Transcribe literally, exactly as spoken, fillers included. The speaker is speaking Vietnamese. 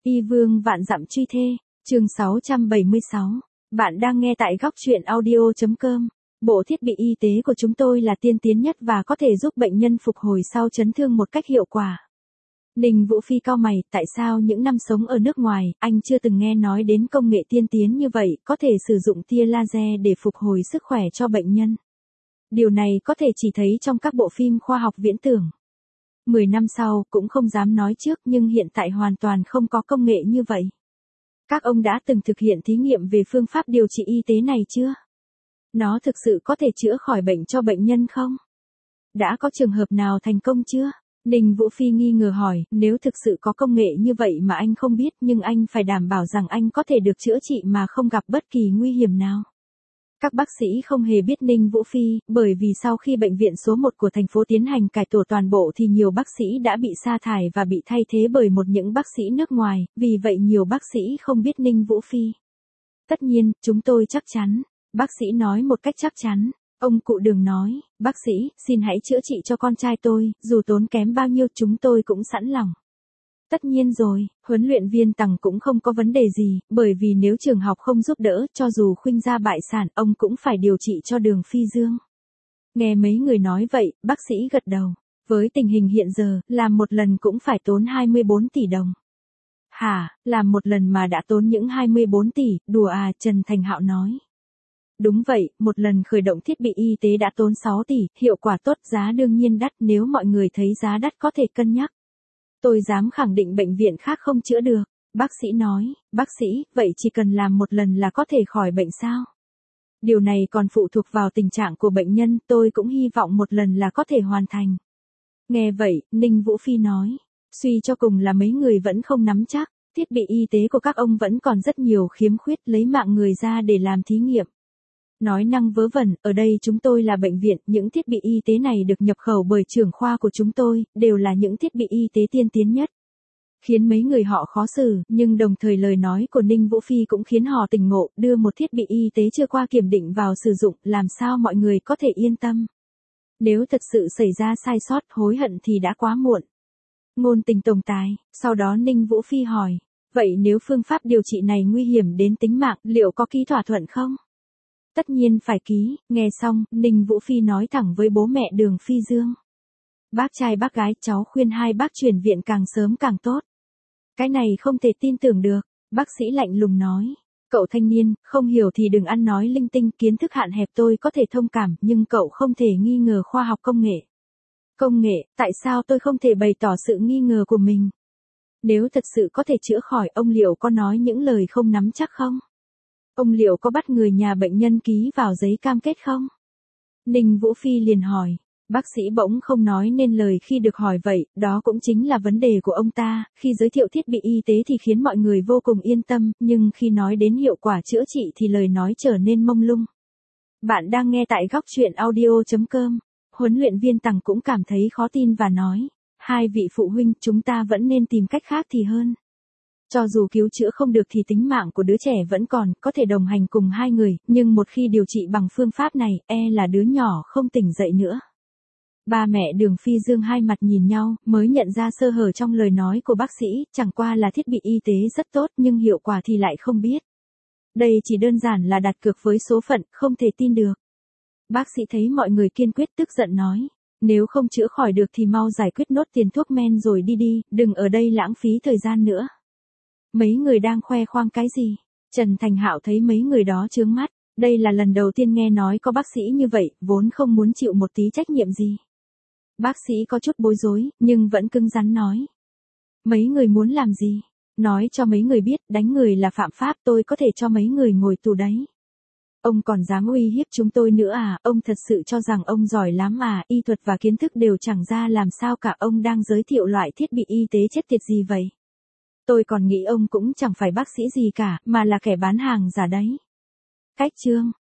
Y vương vạn dặm truy thê, chương sáu trăm bảy mươi sáu. Bạn đang nghe tại góc truyện audio chấm com. Bộ thiết bị y tế của chúng tôi là tiên tiến nhất và có thể giúp bệnh nhân phục hồi sau chấn thương một cách hiệu quả. Ninh Vũ Phi cau mày, tại sao những năm sống ở nước ngoài, anh chưa từng nghe nói đến công nghệ tiên tiến như vậy, có thể sử dụng tia laser để phục hồi sức khỏe cho bệnh nhân. Điều này có thể chỉ thấy trong các bộ phim khoa học viễn tưởng. Mười năm sau, cũng không dám nói trước nhưng hiện tại hoàn toàn không có công nghệ như vậy. Các ông đã từng thực hiện thí nghiệm về phương pháp điều trị y tế này chưa? Nó thực sự có thể chữa khỏi bệnh cho bệnh nhân không? Đã có trường hợp nào thành công chưa? Ninh Vũ Phi nghi ngờ hỏi, nếu thực sự có công nghệ như vậy mà anh không biết nhưng anh phải đảm bảo rằng anh có thể được chữa trị mà không gặp bất kỳ nguy hiểm nào. Các bác sĩ không hề biết Ninh Vũ Phi, bởi vì sau khi bệnh viện số một của thành phố tiến hành cải tổ toàn bộ thì nhiều bác sĩ đã bị sa thải và bị thay thế bởi một những bác sĩ nước ngoài, vì vậy nhiều bác sĩ không biết Ninh Vũ Phi. Tất nhiên, chúng tôi chắc chắn, bác sĩ nói một cách chắc chắn. Ông cụ Đường nói, bác sĩ, xin hãy chữa trị cho con trai tôi, dù tốn kém bao nhiêu chúng tôi cũng sẵn lòng. Tất nhiên rồi, huấn luyện viên Tằng cũng không có vấn đề gì, bởi vì nếu trường học không giúp đỡ, cho dù khuynh gia bại sản, ông cũng phải điều trị cho Đường Phi Dương. Nghe mấy người nói vậy, bác sĩ gật đầu. Với tình hình hiện giờ, làm một lần cũng phải tốn hai mươi bốn tỷ đồng. Hả, làm một lần mà đã tốn những hai mươi bốn tỷ, đùa à, Trần Thành Hạo nói. Đúng vậy, một lần khởi động thiết bị y tế đã tốn sáu tỷ, hiệu quả tốt, giá đương nhiên đắt, nếu mọi người thấy giá đắt có thể cân nhắc. Tôi dám khẳng định bệnh viện khác không chữa được. Bác sĩ nói, bác sĩ, vậy chỉ cần làm một lần là có thể khỏi bệnh sao? Điều này còn phụ thuộc vào tình trạng của bệnh nhân, tôi cũng hy vọng một lần là có thể hoàn thành. Nghe vậy, Ninh Vũ Phi nói, suy cho cùng là mấy người vẫn không nắm chắc, thiết bị y tế của các ông vẫn còn rất nhiều khiếm khuyết, lấy mạng người ra để làm thí nghiệm. Nói năng vớ vẩn, ở đây chúng tôi là bệnh viện, những thiết bị y tế này được nhập khẩu bởi trưởng khoa của chúng tôi, đều là những thiết bị y tế tiên tiến nhất. Khiến mấy người họ khó xử, nhưng đồng thời lời nói của Ninh Vũ Phi cũng khiến họ tỉnh ngộ, đưa một thiết bị y tế chưa qua kiểm định vào sử dụng, làm sao mọi người có thể yên tâm. Nếu thật sự xảy ra sai sót, hối hận thì đã quá muộn. Ngôn Tình tổng tài, sau đó Ninh Vũ Phi hỏi, vậy nếu phương pháp điều trị này nguy hiểm đến tính mạng, liệu có ký thỏa thuận không? Tất nhiên phải ký, nghe xong, Ninh Vũ Phi nói thẳng với bố mẹ Đường Phi Dương. Bác trai bác gái, cháu khuyên hai bác chuyển viện càng sớm càng tốt. Cái này không thể tin tưởng được, bác sĩ lạnh lùng nói. Cậu thanh niên, không hiểu thì đừng ăn nói linh tinh, kiến thức hạn hẹp tôi có thể thông cảm, nhưng cậu không thể nghi ngờ khoa học công nghệ. Công nghệ, tại sao tôi không thể bày tỏ sự nghi ngờ của mình? Nếu thật sự có thể chữa khỏi, ông liệu có nói những lời không nắm chắc không? Ông liệu có bắt người nhà bệnh nhân ký vào giấy cam kết không? Ninh Vũ Phi liền hỏi. Bác sĩ bỗng không nói nên lời khi được hỏi vậy, đó cũng chính là vấn đề của ông ta, khi giới thiệu thiết bị y tế thì khiến mọi người vô cùng yên tâm, nhưng khi nói đến hiệu quả chữa trị thì lời nói trở nên mông lung. Bạn đang nghe tại góc truyện audio chấm com. Huấn luyện viên Tằng cũng cảm thấy khó tin và nói, hai vị phụ huynh, chúng ta vẫn nên tìm cách khác thì hơn. Cho dù cứu chữa không được thì tính mạng của đứa trẻ vẫn còn, có thể đồng hành cùng hai người, nhưng một khi điều trị bằng phương pháp này, e là đứa nhỏ không tỉnh dậy nữa. Ba mẹ Đường Phi Dương hai mặt nhìn nhau, mới nhận ra sơ hở trong lời nói của bác sĩ, chẳng qua là thiết bị y tế rất tốt nhưng hiệu quả thì lại không biết. Đây chỉ đơn giản là đặt cược với số phận, không thể tin được. Bác sĩ thấy mọi người kiên quyết tức giận nói, nếu không chữa khỏi được thì mau giải quyết nốt tiền thuốc men rồi đi đi, đừng ở đây lãng phí thời gian nữa. Mấy người đang khoe khoang cái gì? Trần Thành Hạo thấy mấy người đó chướng mắt, đây là lần đầu tiên nghe nói có bác sĩ như vậy, vốn không muốn chịu một tí trách nhiệm gì. Bác sĩ có chút bối rối, nhưng vẫn cứng rắn nói. Mấy người muốn làm gì? Nói cho mấy người biết, đánh người là phạm pháp, tôi có thể cho mấy người ngồi tù đấy. Ông còn dám uy hiếp chúng tôi nữa à, ông thật sự cho rằng ông giỏi lắm à, y thuật và kiến thức đều chẳng ra làm sao cả, ông đang giới thiệu loại thiết bị y tế chết tiệt gì vậy? Tôi còn nghĩ ông cũng chẳng phải bác sĩ gì cả, mà là kẻ bán hàng giả đấy. Cách chương